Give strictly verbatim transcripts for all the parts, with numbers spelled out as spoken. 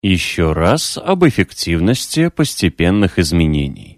Еще раз об эффективности постепенных изменений.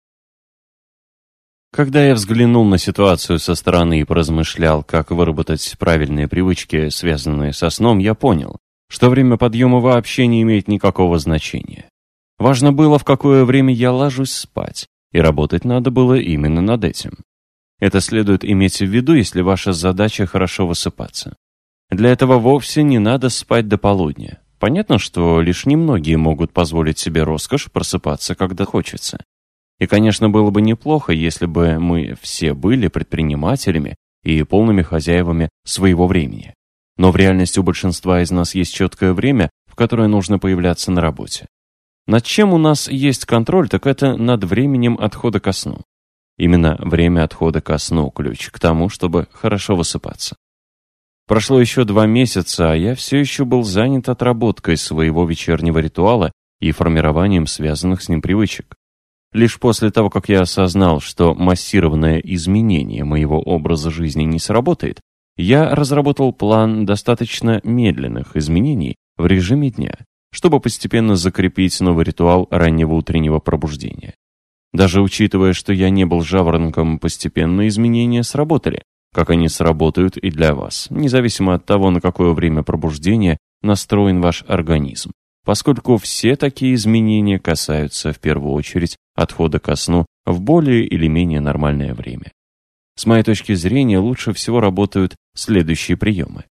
Когда я взглянул на ситуацию со стороны и поразмышлял, как выработать правильные привычки, связанные со сном, я понял, что время подъема вообще не имеет никакого значения. Важно было, в какое время я ложусь спать, и работать надо было именно над этим. Это следует иметь в виду, если ваша задача хорошо высыпаться. Для этого вовсе не надо спать до полудня. Понятно, что лишь немногие могут позволить себе роскошь просыпаться, когда хочется. И, конечно, было бы неплохо, если бы мы все были предпринимателями и полными хозяевами своего времени. Но в реальности у большинства из нас есть четкое время, в которое нужно появляться на работе. Над чем у нас есть контроль, так это над временем отхода ко сну. Именно время отхода ко сну – ключ к тому, чтобы хорошо высыпаться. Прошло еще два месяца, а я все еще был занят отработкой своего вечернего ритуала и формированием связанных с ним привычек. Лишь после того, как я осознал, что массированное изменение моего образа жизни не сработает, я разработал план достаточно медленных изменений в режиме дня, чтобы постепенно закрепить новый ритуал раннего утреннего пробуждения. Даже учитывая, что я не был жаворонком, постепенные изменения сработали, как они сработают и для вас, независимо от того, на какое время пробуждения настроен ваш организм, поскольку все такие изменения касаются в первую очередь отхода ко сну в более или менее нормальное время. С моей точки зрения, лучше всего работают следующие приемы.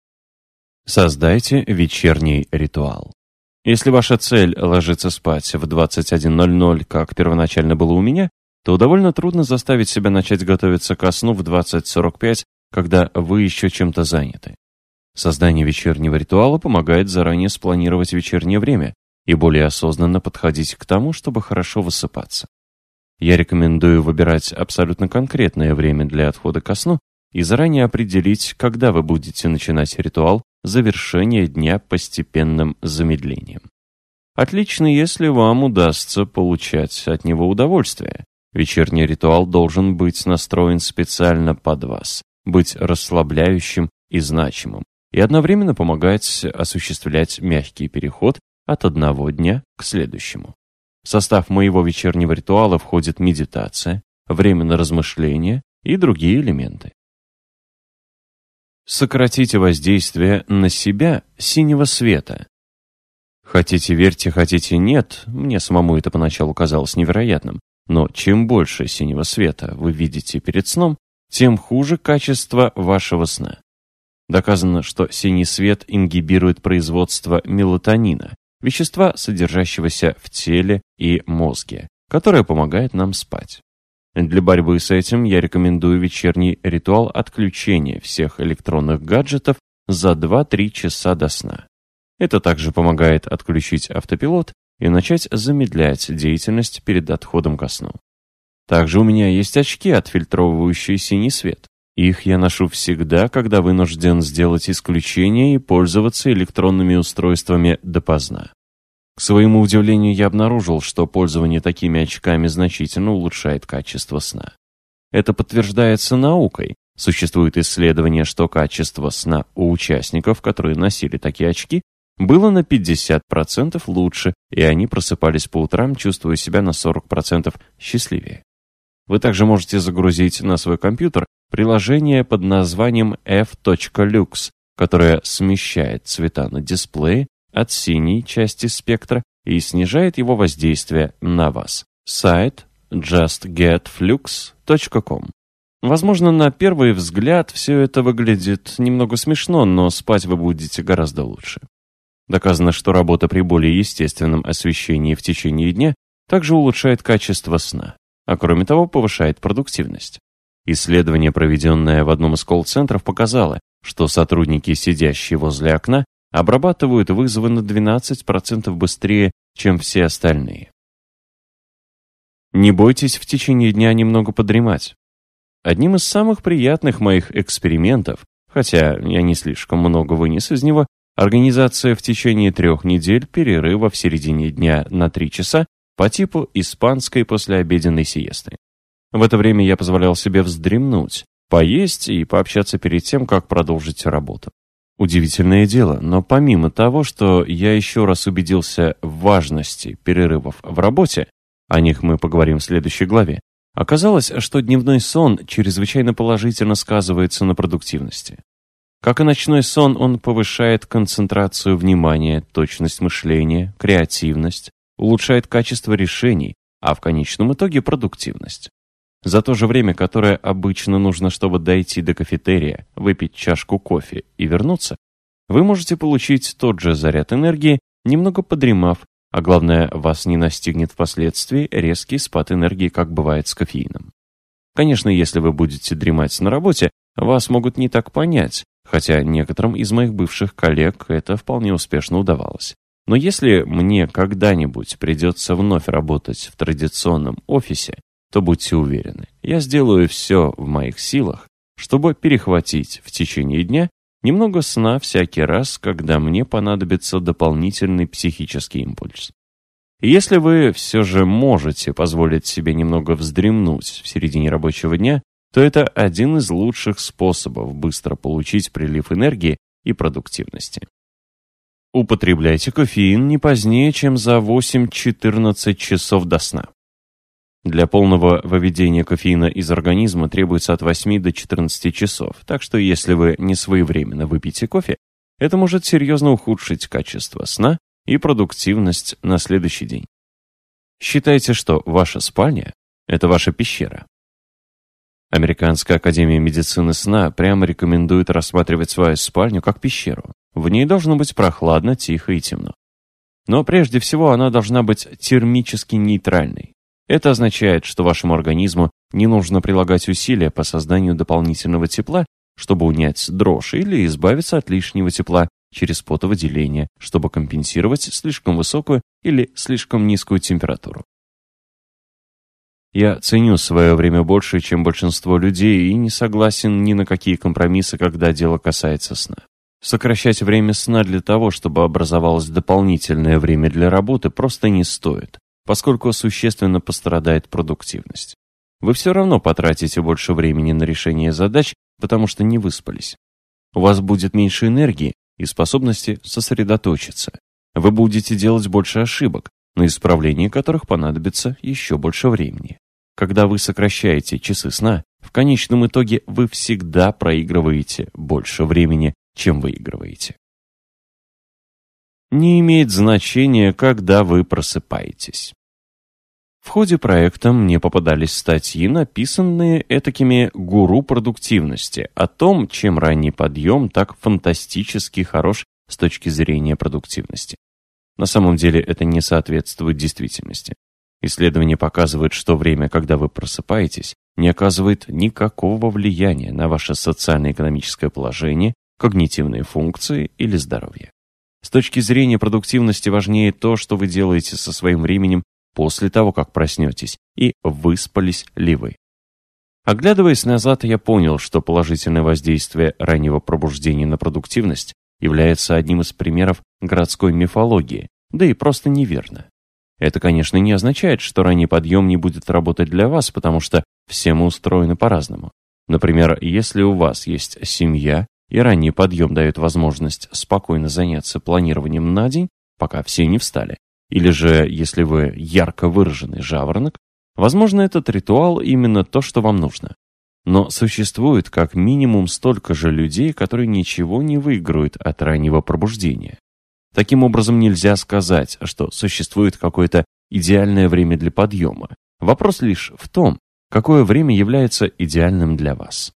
Создайте вечерний ритуал. Если ваша цель ложиться спать в двадцать один ноль ноль, как первоначально было у меня, то довольно трудно заставить себя начать готовиться ко сну в двадцать сорок пять, когда вы еще чем-то заняты. Создание вечернего ритуала помогает заранее спланировать вечернее время и более осознанно подходить к тому, чтобы хорошо высыпаться. Я рекомендую выбирать абсолютно конкретное время для отхода ко сну и заранее определить, когда вы будете начинать ритуал завершения дня постепенным замедлением. Отлично, если вам удастся получать от него удовольствие. Вечерний ритуал должен быть настроен специально под вас, быть расслабляющим и значимым, и одновременно помогать осуществлять мягкий переход от одного дня к следующему. В состав моего вечернего ритуала входит медитация, время на размышления и другие элементы. Сократите воздействие на себя синего света. Хотите верьте, хотите нет, мне самому это поначалу казалось невероятным, но чем больше синего света вы видите перед сном, тем хуже качество вашего сна. Доказано, что синий свет ингибирует производство мелатонина, вещества, содержащегося в теле и мозге, которое помогает нам спать. Для борьбы с этим я рекомендую вечерний ритуал отключения всех электронных гаджетов за два-три часа до сна. Это также помогает отключить автопилот и начать замедлять деятельность перед отходом ко сну. Также у меня есть очки, отфильтровывающие синий свет. Их я ношу всегда, когда вынужден сделать исключение и пользоваться электронными устройствами допоздна. К своему удивлению, я обнаружил, что пользование такими очками значительно улучшает качество сна. Это подтверждается наукой. Существует исследование, что качество сна у участников, которые носили такие очки, было на пятьдесят процентов лучше, и они просыпались по утрам, чувствуя себя на сорок процентов счастливее. Вы также можете загрузить на свой компьютер приложение под названием эф точка люкс, которое смещает цвета на дисплее от синей части спектра и снижает его воздействие на вас. Сайт джаст гет флюкс точка ком. Возможно, на первый взгляд все это выглядит немного смешно, но спать вы будете гораздо лучше. Доказано, что работа при более естественном освещении в течение дня также улучшает качество сна, а кроме того повышает продуктивность. Исследование, проведенное в одном из колл-центров, показало, что сотрудники, сидящие возле окна, обрабатывают вызовы на двенадцать процентов быстрее, чем все остальные. Не бойтесь в течение дня немного подремать. Одним из самых приятных моих экспериментов, хотя я не слишком много вынес из него, организация в течение трех недель перерыва в середине дня на три часа по типу испанской послеобеденной сиесты. В это время я позволял себе вздремнуть, поесть и пообщаться перед тем, как продолжить работу. Удивительное дело, но помимо того, что я еще раз убедился в важности перерывов в работе, о них мы поговорим в следующей главе, оказалось, что дневной сон чрезвычайно положительно сказывается на продуктивности. Как и ночной сон, он повышает концентрацию внимания, точность мышления, креативность, улучшает качество решений, а в конечном итоге продуктивность. За то же время, которое обычно нужно, чтобы дойти до кафетерия, выпить чашку кофе и вернуться, вы можете получить тот же заряд энергии, немного подремав, а главное, вас не настигнет впоследствии резкий спад энергии, как бывает с кофеином. Конечно, если вы будете дремать на работе, вас могут не так понять, хотя некоторым из моих бывших коллег это вполне успешно удавалось. Но если мне когда-нибудь придется вновь работать в традиционном офисе, то будьте уверены, я сделаю все в моих силах, чтобы перехватить в течение дня немного сна всякий раз, когда мне понадобится дополнительный психический импульс. И если вы все же можете позволить себе немного вздремнуть в середине рабочего дня, то это один из лучших способов быстро получить прилив энергии и продуктивности. Употребляйте кофеин не позднее, чем за восемь-четырнадцать часов до сна. Для полного выведения кофеина из организма требуется от восьми до четырнадцати часов, так что если вы не своевременно выпьете кофе, это может серьезно ухудшить качество сна и продуктивность на следующий день. Считайте, что ваша спальня – это ваша пещера. Американская академия медицины сна прямо рекомендует рассматривать свою спальню как пещеру. В ней должно быть прохладно, тихо и темно. Но прежде всего она должна быть термически нейтральной. Это означает, что вашему организму не нужно прилагать усилия по созданию дополнительного тепла, чтобы унять дрожь, или избавиться от лишнего тепла через потовыделение, чтобы компенсировать слишком высокую или слишком низкую температуру. Я ценю свое время больше, чем большинство людей, и не согласен ни на какие компромиссы, когда дело касается сна. Сокращать время сна для того, чтобы образовалось дополнительное время для работы, просто не стоит, поскольку существенно пострадает продуктивность. Вы все равно потратите больше времени на решение задач, потому что не выспались. У вас будет меньше энергии и способности сосредоточиться. Вы будете делать больше ошибок, на исправление которых понадобится еще больше времени. Когда вы сокращаете часы сна, в конечном итоге вы всегда проигрываете больше времени, чем выигрываете. Не имеет значения, когда вы просыпаетесь. В ходе проекта мне попадались статьи, написанные этакими гуру продуктивности, о том, чем ранний подъем так фантастически хорош с точки зрения продуктивности. На самом деле это не соответствует действительности. Исследования показывают, что время, когда вы просыпаетесь, не оказывает никакого влияния на ваше социально-экономическое положение, когнитивные функции или здоровье. С точки зрения продуктивности важнее то, что вы делаете со своим временем после того, как проснетесь, и выспались ли вы. Оглядываясь назад, я понял, что положительное воздействие раннего пробуждения на продуктивность является одним из примеров городской мифологии, да и просто неверно. Это, конечно, не означает, что ранний подъем не будет работать для вас, потому что все мы устроены по-разному. Например, если у вас есть семья, и ранний подъем дает возможность спокойно заняться планированием на день, пока все не встали, или же, если вы ярко выраженный жаворонок, возможно, этот ритуал именно то, что вам нужно. Но существует как минимум столько же людей, которые ничего не выиграют от раннего пробуждения. Таким образом, нельзя сказать, что существует какое-то идеальное время для подъема. Вопрос лишь в том, какое время является идеальным для вас.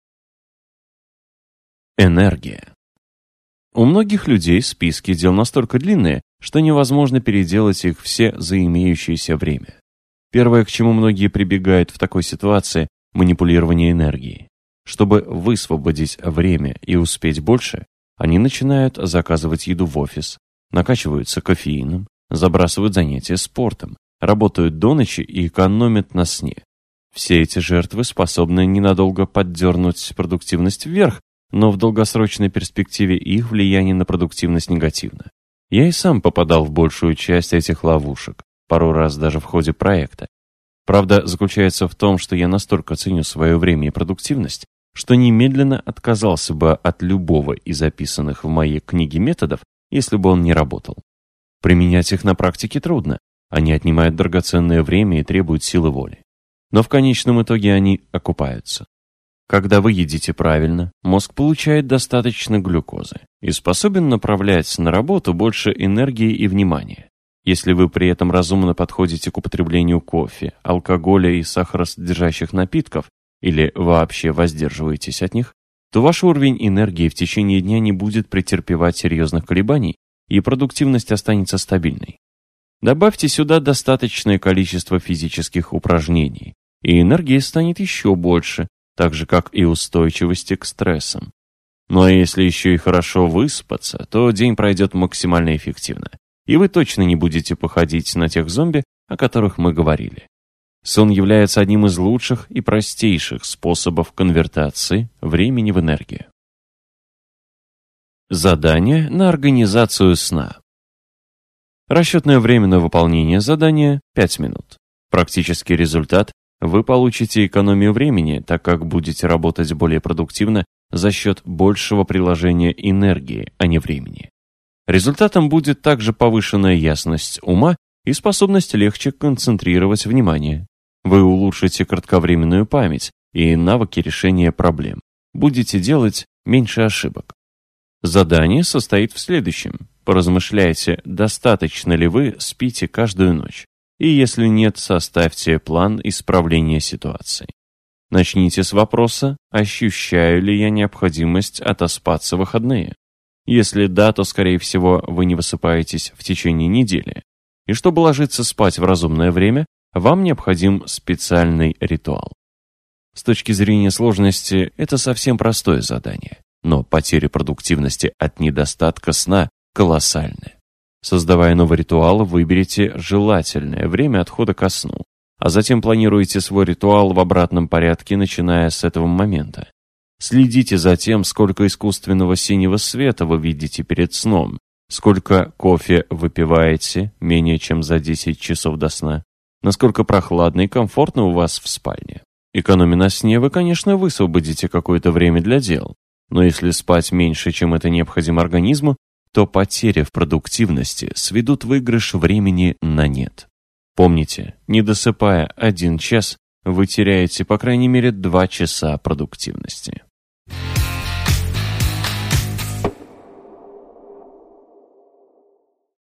Энергия. У многих людей списки дел настолько длинные, что невозможно переделать их все за имеющееся время. Первое, к чему многие прибегают в такой ситуации – манипулирование энергией. Чтобы высвободить время и успеть больше, они начинают заказывать еду в офис, накачиваются кофеином, забрасывают занятия спортом, работают до ночи и экономят на сне. Все эти жертвы способны ненадолго поддернуть продуктивность вверх, но в долгосрочной перспективе их влияние на продуктивность негативно. Я и сам попадал в большую часть этих ловушек, пару раз даже в ходе проекта. Правда заключается в том, что я настолько ценю свое время и продуктивность, что немедленно отказался бы от любого из записанных в моей книге методов, если бы он не работал. Применять их на практике трудно, они отнимают драгоценное время и требуют силы воли. Но в конечном итоге они окупаются. Когда вы едите правильно, мозг получает достаточно глюкозы и способен направлять на работу больше энергии и внимания. Если вы при этом разумно подходите к употреблению кофе, алкоголя и сахаросодержащих напитков или вообще воздерживаетесь от них, то ваш уровень энергии в течение дня не будет претерпевать серьезных колебаний и продуктивность останется стабильной. Добавьте сюда достаточное количество физических упражнений, и энергии станет еще больше, так же как и устойчивости к стрессам. Ну а если еще и хорошо выспаться, то день пройдет максимально эффективно. И вы точно не будете походить на тех зомби, о которых мы говорили. Сон является одним из лучших и простейших способов конвертации времени в энергию. Задание на организацию сна. Расчетное время на выполнение задания – пять минут. Практический результат – вы получите экономию времени, так как будете работать более продуктивно за счет большего приложения энергии, а не времени. Результатом будет также повышенная ясность ума и способность легче концентрировать внимание. Вы улучшите кратковременную память и навыки решения проблем. Будете делать меньше ошибок. Задание состоит в следующем. Поразмышляйте, достаточно ли вы спите каждую ночь. И если нет, составьте план исправления ситуации. Начните с вопроса, ощущаю ли я необходимость отоспаться в выходные. Если да, то, скорее всего, вы не высыпаетесь в течение недели. И чтобы ложиться спать в разумное время, вам необходим специальный ритуал. С точки зрения сложности, это совсем простое задание, но потери продуктивности от недостатка сна колоссальны. Создавая новый ритуал, выберите желательное время отхода ко сну, а затем планируйте свой ритуал в обратном порядке, начиная с этого момента. Следите за тем, сколько искусственного синего света вы видите перед сном, сколько кофе выпиваете менее чем за десять часов до сна, насколько прохладно и комфортно у вас в спальне. Экономя на сне, вы, конечно, высвободите какое-то время для дел, но если спать меньше, чем это необходимо организму, то потери в продуктивности сведут выигрыш времени на нет. Помните, не досыпая один час, вы теряете по крайней мере два часа продуктивности.